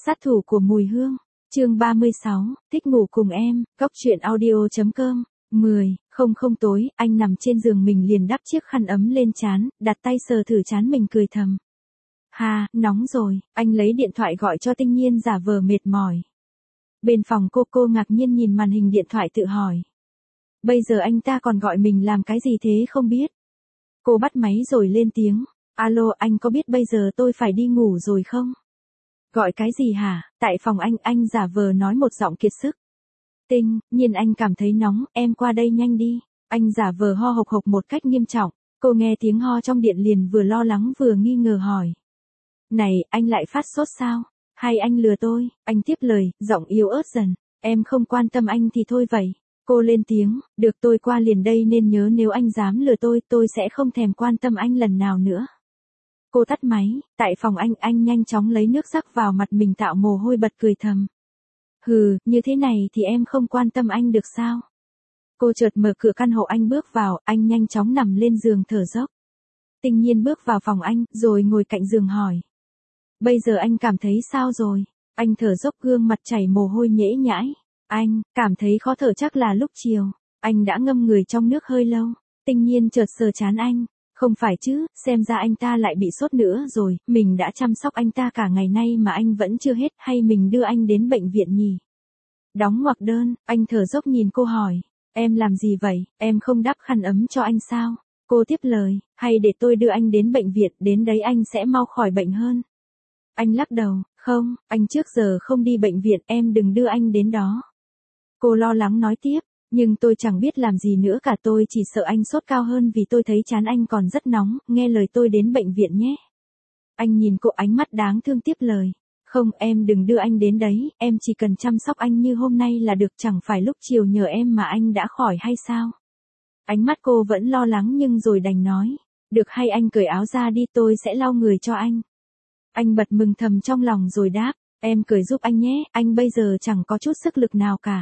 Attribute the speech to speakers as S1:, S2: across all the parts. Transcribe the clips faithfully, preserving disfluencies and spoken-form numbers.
S1: Sát thủ của mùi hương, chương ba mươi sáu, thích ngủ cùng em, góc truyện audio chấm com. mười, không không tối, anh nằm trên giường mình liền đắp chiếc khăn ấm lên trán, đặt tay sờ thử trán mình cười thầm. Ha, nóng rồi, anh lấy điện thoại gọi cho Tinh Nhiên giả vờ mệt mỏi. Bên phòng cô cô ngạc nhiên nhìn màn hình điện thoại tự hỏi. Bây giờ anh ta còn gọi mình làm cái gì thế không biết. Cô bắt máy rồi lên tiếng. Alo, anh có biết bây giờ tôi phải đi ngủ rồi không? Gọi cái gì hả? Tại phòng anh, anh giả vờ nói một giọng kiệt sức. Tinh Nhiên, anh cảm thấy nóng, em qua đây nhanh đi. Anh giả vờ ho hộc hộc một cách nghiêm trọng. Cô nghe tiếng ho trong điện liền vừa lo lắng vừa nghi ngờ hỏi. Này, anh lại phát sốt sao? Hay anh lừa tôi? Anh tiếp lời, giọng yếu ớt dần. Em không quan tâm anh thì thôi vậy. Cô lên tiếng, được tôi qua liền đây nên nhớ nếu anh dám lừa tôi, tôi sẽ không thèm quan tâm anh lần nào nữa. Cô tắt máy, tại phòng anh, anh nhanh chóng lấy nước rắc vào mặt mình tạo mồ hôi bật cười thầm. Hừ, như thế này thì em không quan tâm anh được sao? Cô chợt mở cửa căn hộ anh bước vào, anh nhanh chóng nằm lên giường thở dốc. Tinh Nhiên bước vào phòng anh, rồi ngồi cạnh giường hỏi. Bây giờ anh cảm thấy sao rồi? Anh thở dốc gương mặt chảy mồ hôi nhễ nhãi. Anh, cảm thấy khó thở chắc là lúc chiều. Anh đã ngâm người trong nước hơi lâu. Tinh Nhiên chợt sờ trán anh. Không phải chứ, xem ra anh ta lại bị sốt nữa rồi, mình đã chăm sóc anh ta cả ngày nay mà anh vẫn chưa hết, hay mình đưa anh đến bệnh viện nhỉ? Đóng ngoặc đơn, anh thở dốc nhìn cô hỏi, em làm gì vậy, em không đắp khăn ấm cho anh sao? Cô tiếp lời, hay để tôi đưa anh đến bệnh viện, đến đấy anh sẽ mau khỏi bệnh hơn. Anh lắc đầu, không, anh trước giờ không đi bệnh viện, em đừng đưa anh đến đó. Cô lo lắng nói tiếp. Nhưng tôi chẳng biết làm gì nữa cả, tôi chỉ sợ anh sốt cao hơn vì tôi thấy trán anh còn rất nóng, nghe lời tôi đến bệnh viện nhé. Anh nhìn cô ánh mắt đáng thương tiếp lời. Không, em đừng đưa anh đến đấy, em chỉ cần chăm sóc anh như hôm nay là được, chẳng phải lúc chiều nhờ em mà anh đã khỏi hay sao? Ánh mắt cô vẫn lo lắng nhưng rồi đành nói. Được, hay anh cởi áo ra đi, tôi sẽ lau người cho anh. Anh bật mừng thầm trong lòng rồi đáp, em cởi giúp anh nhé, anh bây giờ chẳng có chút sức lực nào cả.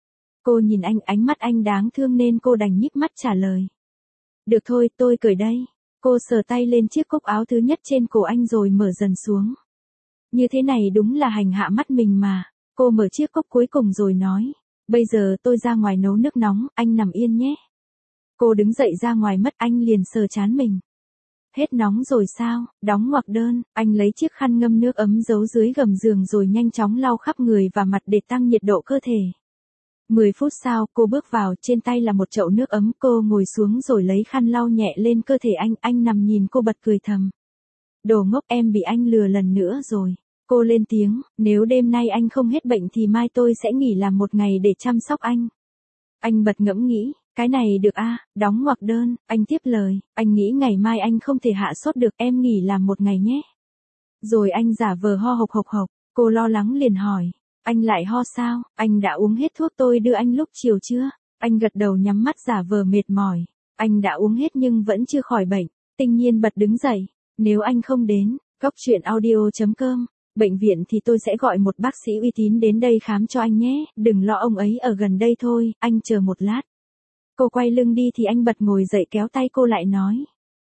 S1: Cô nhìn anh, ánh mắt anh đáng thương nên cô đành nhích mắt trả lời. Được thôi, tôi cởi đây. Cô sờ tay lên chiếc cúc áo thứ nhất trên cổ anh rồi mở dần xuống. Như thế này đúng là hành hạ mắt mình mà. Cô mở chiếc cúc cuối cùng rồi nói. Bây giờ tôi ra ngoài nấu nước nóng, anh nằm yên nhé. Cô đứng dậy ra ngoài mất, anh liền sờ trán mình. Hết nóng rồi sao? Đóng ngoặc đơn, anh lấy chiếc khăn ngâm nước ấm giấu dưới gầm giường rồi nhanh chóng lau khắp người và mặt để tăng nhiệt độ cơ thể. mười phút sau, cô bước vào, trên tay là một chậu nước ấm, cô ngồi xuống rồi lấy khăn lau nhẹ lên cơ thể anh, anh nằm nhìn cô bật cười thầm. Đồ ngốc, em bị anh lừa lần nữa rồi. Cô lên tiếng, nếu đêm nay anh không hết bệnh thì mai tôi sẽ nghỉ làm một ngày để chăm sóc anh. Anh bật ngẫm nghĩ, cái này được à, đóng ngoặc đơn, anh tiếp lời, anh nghĩ ngày mai anh không thể hạ sốt được, em nghỉ làm một ngày nhé. Rồi anh giả vờ ho hộc hộc hộc, cô lo lắng liền hỏi. Anh lại ho sao, anh đã uống hết thuốc tôi đưa anh lúc chiều chưa? Anh gật đầu nhắm mắt giả vờ mệt mỏi. Anh đã uống hết nhưng vẫn chưa khỏi bệnh. Tinh Nhiên bật đứng dậy. Nếu anh không đến, góc truyện audio chấm com, bệnh viện thì tôi sẽ gọi một bác sĩ uy tín đến đây khám cho anh nhé. Đừng lo, ông ấy ở gần đây thôi, anh chờ một lát. Cô quay lưng đi thì anh bật ngồi dậy kéo tay cô lại nói.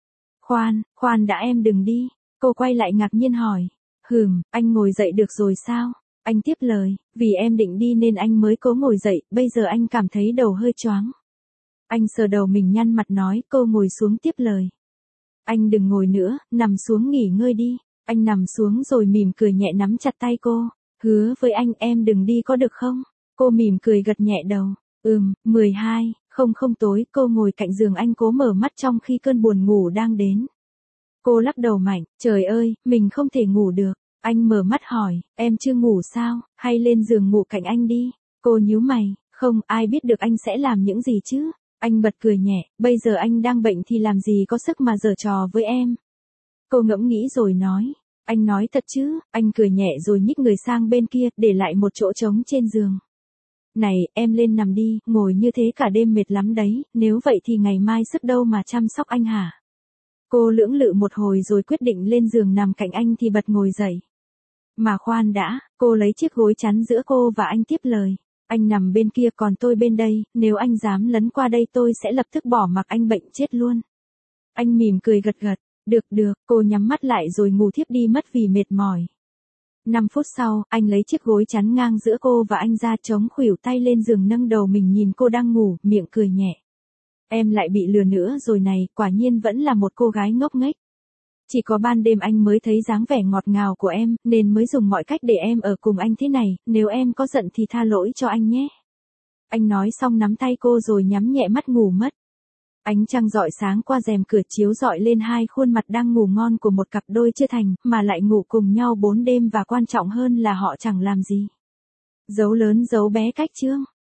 S1: Khoan, khoan đã, em đừng đi. Cô quay lại ngạc nhiên hỏi. Hừm, anh ngồi dậy được rồi sao? Anh tiếp lời, vì em định đi nên anh mới cố ngồi dậy, bây giờ anh cảm thấy đầu hơi choáng. Anh sờ đầu mình nhăn mặt nói, cô ngồi xuống tiếp lời. Anh đừng ngồi nữa, nằm xuống nghỉ ngơi đi. Anh nằm xuống rồi mỉm cười nhẹ nắm chặt tay cô. Hứa với anh em đừng đi có được không? Cô mỉm cười gật nhẹ đầu. Ừm, mười hai, không không tối, cô ngồi cạnh giường anh cố mở mắt trong khi cơn buồn ngủ đang đến. Cô lắc đầu mạnh, trời ơi, mình không thể ngủ được. Anh mở mắt hỏi, em chưa ngủ sao, hay lên giường ngủ cạnh anh đi. Cô nhíu mày, không, ai biết được anh sẽ làm những gì chứ. Anh bật cười nhẹ, bây giờ anh đang bệnh thì làm gì có sức mà giở trò với em. Cô ngẫm nghĩ rồi nói, anh nói thật chứ, anh cười nhẹ rồi nhích người sang bên kia, để lại một chỗ trống trên giường. Này, em lên nằm đi, ngồi như thế cả đêm mệt lắm đấy, nếu vậy thì ngày mai sức đâu mà chăm sóc anh hả? Cô lưỡng lự một hồi rồi quyết định lên giường nằm cạnh anh thì bật ngồi dậy. Mà khoan đã, cô lấy chiếc gối chắn giữa cô và anh tiếp lời. Anh nằm bên kia còn tôi bên đây, nếu anh dám lấn qua đây tôi sẽ lập tức bỏ mặc anh bệnh chết luôn. Anh mỉm cười gật gật, được được, cô nhắm mắt lại rồi ngủ thiếp đi mất vì mệt mỏi. năm phút sau, anh lấy chiếc gối chắn ngang giữa cô và anh ra, chống khuỷu tay lên giường, nâng đầu mình nhìn cô đang ngủ, miệng cười nhẹ. Em lại bị lừa nữa rồi này, quả nhiên vẫn là một cô gái ngốc nghếch. Chỉ có ban đêm anh mới thấy dáng vẻ ngọt ngào của em, nên mới dùng mọi cách để em ở cùng anh thế này, nếu em có giận thì tha lỗi cho anh nhé. Anh nói xong nắm tay cô rồi nhắm nhẹ mắt ngủ mất. Ánh trăng rọi sáng qua rèm cửa chiếu rọi lên hai khuôn mặt đang ngủ ngon của một cặp đôi chưa thành, mà lại ngủ cùng nhau bốn đêm, và quan trọng hơn là họ chẳng làm gì. Dấu lớn dấu bé cách chương.